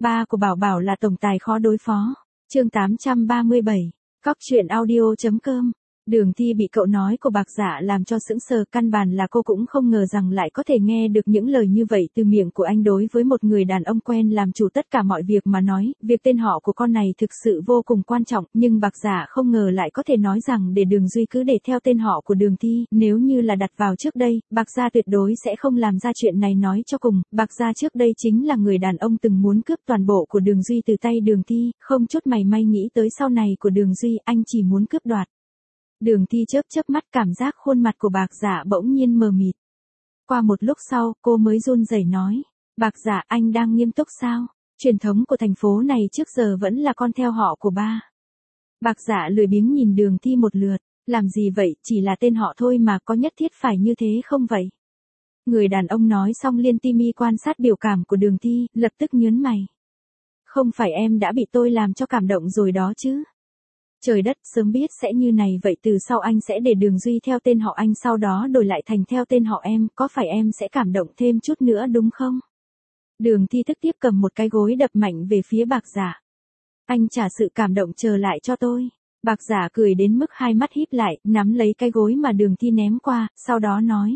Ba của Bảo Bảo là tổng tài khó đối phó. Chương 837. Cóc truyện audio.com. Đường Thi bị cậu nói của Bạc Dạ làm cho sững sờ, căn bản là cô cũng không ngờ rằng lại có thể nghe được những lời như vậy từ miệng của anh. Đối với một người đàn ông quen làm chủ tất cả mọi việc mà nói, việc tên họ của con này thực sự vô cùng quan trọng, nhưng Bạc Dạ không ngờ lại có thể nói rằng để Đường Duy cứ để theo tên họ của Đường Thi. Nếu như là đặt vào trước đây, Bạc Dạ tuyệt đối sẽ không làm ra chuyện này. Nói cho cùng, Bạc Dạ trước đây chính là người đàn ông từng muốn cướp toàn bộ của Đường Duy từ tay Đường Thi, không chút mảy may nghĩ tới sau này của Đường Duy, anh chỉ muốn cướp đoạt. Đường Thi chớp chớp mắt, cảm giác khuôn mặt của Bạc Dạ bỗng nhiên mờ mịt. Qua một lúc sau, cô mới run rẩy nói, Bạc Dạ, anh đang nghiêm túc sao? Truyền thống của thành phố này trước giờ vẫn là con theo họ của ba. Bạc Dạ lười biếng nhìn Đường Thi một lượt, làm gì vậy, chỉ là tên họ thôi mà, có nhất thiết phải như thế không vậy? Người đàn ông nói xong liền tỉ mỉ quan sát biểu cảm của Đường Thi, lập tức nhớn mày. Không phải em đã bị tôi làm cho cảm động rồi đó chứ? Trời đất, sớm biết sẽ như này vậy từ sau anh sẽ để Đường Duy theo tên họ anh, sau đó đổi lại thành theo tên họ em, có phải em sẽ cảm động thêm chút nữa đúng không? Đường Thi tức tiếp cầm một cái gối đập mạnh về phía Bạc Dạ. Anh trả sự cảm động trở lại cho tôi. Bạc Dạ cười đến mức hai mắt híp lại, nắm lấy cái gối mà Đường Thi ném qua, sau đó nói.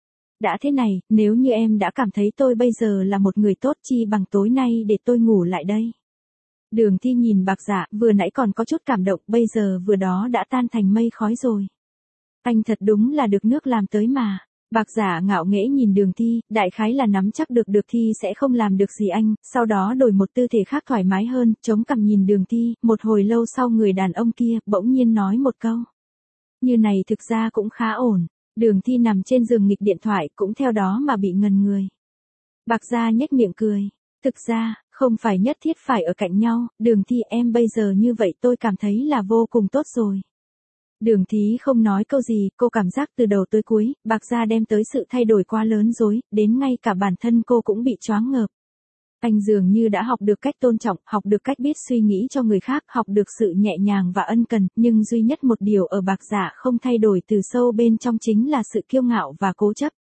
Đã thế này, nếu như em đã cảm thấy tôi bây giờ là một người tốt, chi bằng tối nay để tôi ngủ lại đây. Đường Thi nhìn Bạc Dạ, vừa nãy còn có chút cảm động, bây giờ vừa đó đã tan thành mây khói rồi. Anh thật đúng là được nước làm tới mà. Bạc Dạ ngạo nghễ nhìn Đường Thi, đại khái là nắm chắc được Thi sẽ không làm được gì anh, sau đó đổi một tư thế khác thoải mái hơn, chống cằm nhìn Đường Thi, một hồi lâu sau người đàn ông kia bỗng nhiên nói một câu. Như này thực ra cũng khá ổn. Đường Thi nằm trên giường nghịch điện thoại, cũng theo đó mà bị ngần người. Bạc Dạ nhếch miệng cười. Thực ra, không phải nhất thiết phải ở cạnh nhau, Đường Thi, em bây giờ như vậy tôi cảm thấy là vô cùng tốt rồi. Đường Thi không nói câu gì, cô cảm giác từ đầu tới cuối, Bạc Dạ đem tới sự thay đổi quá lớn rồi, đến ngay cả bản thân cô cũng bị choáng ngợp. Anh dường như đã học được cách tôn trọng, học được cách biết suy nghĩ cho người khác, học được sự nhẹ nhàng và ân cần, nhưng duy nhất một điều ở Bạc Dạ không thay đổi từ sâu bên trong chính là sự kiêu ngạo và cố chấp.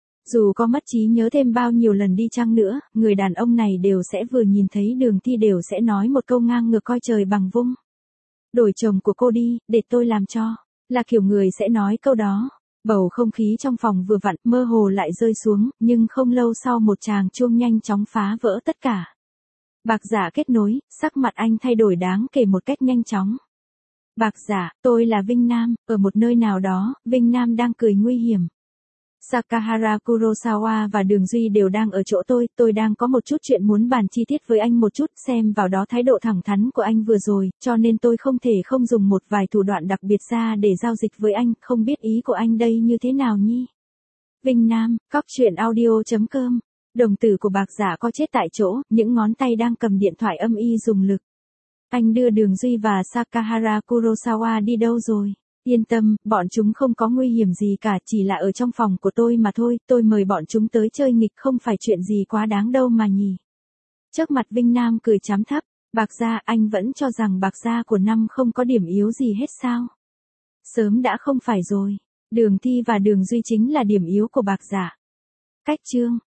Dù có mất trí nhớ thêm bao nhiêu lần đi chăng nữa, người đàn ông này đều sẽ vừa nhìn thấy Đường Thi đều sẽ nói một câu ngang ngược coi trời bằng vung. Đổi chồng của cô đi, để tôi làm cho. Là kiểu người sẽ nói câu đó. Bầu không khí trong phòng vừa vặn, mơ hồ lại rơi xuống, nhưng không lâu sau một tràng chuông nhanh chóng phá vỡ tất cả. Bạc Dạ kết nối, sắc mặt anh thay đổi đáng kể một cách nhanh chóng. Bạc Dạ, tôi là Vinh Nam, ở một nơi nào đó, Vinh Nam đang cười nguy hiểm. Sakahara Kurosawa và Đường Duy đều đang ở chỗ tôi đang có một chút chuyện muốn bàn chi tiết với anh một chút, xem vào đó thái độ thẳng thắn của anh vừa rồi, cho nên tôi không thể không dùng một vài thủ đoạn đặc biệt ra để giao dịch với anh, không biết ý của anh đây như thế nào nhỉ? Vinh Nam, cóc truyện audio.com. Đồng tử của Bạc Dạ co chết tại chỗ, những ngón tay đang cầm điện thoại âm y dùng lực. Anh đưa Đường Duy và Sakahara Kurosawa đi đâu rồi? Yên tâm, bọn chúng không có nguy hiểm gì cả, chỉ là ở trong phòng của tôi mà thôi, tôi mời bọn chúng tới chơi nghịch không phải chuyện gì quá đáng đâu mà nhỉ. Trước mặt Vinh Nam cười chám thấp, Bạc Dạ, anh vẫn cho rằng Bạc Dạ của năm không có điểm yếu gì hết sao? Sớm đã không phải rồi, Đường Thi và Đường Duy chính là điểm yếu của Bạc Dạ. Cách chương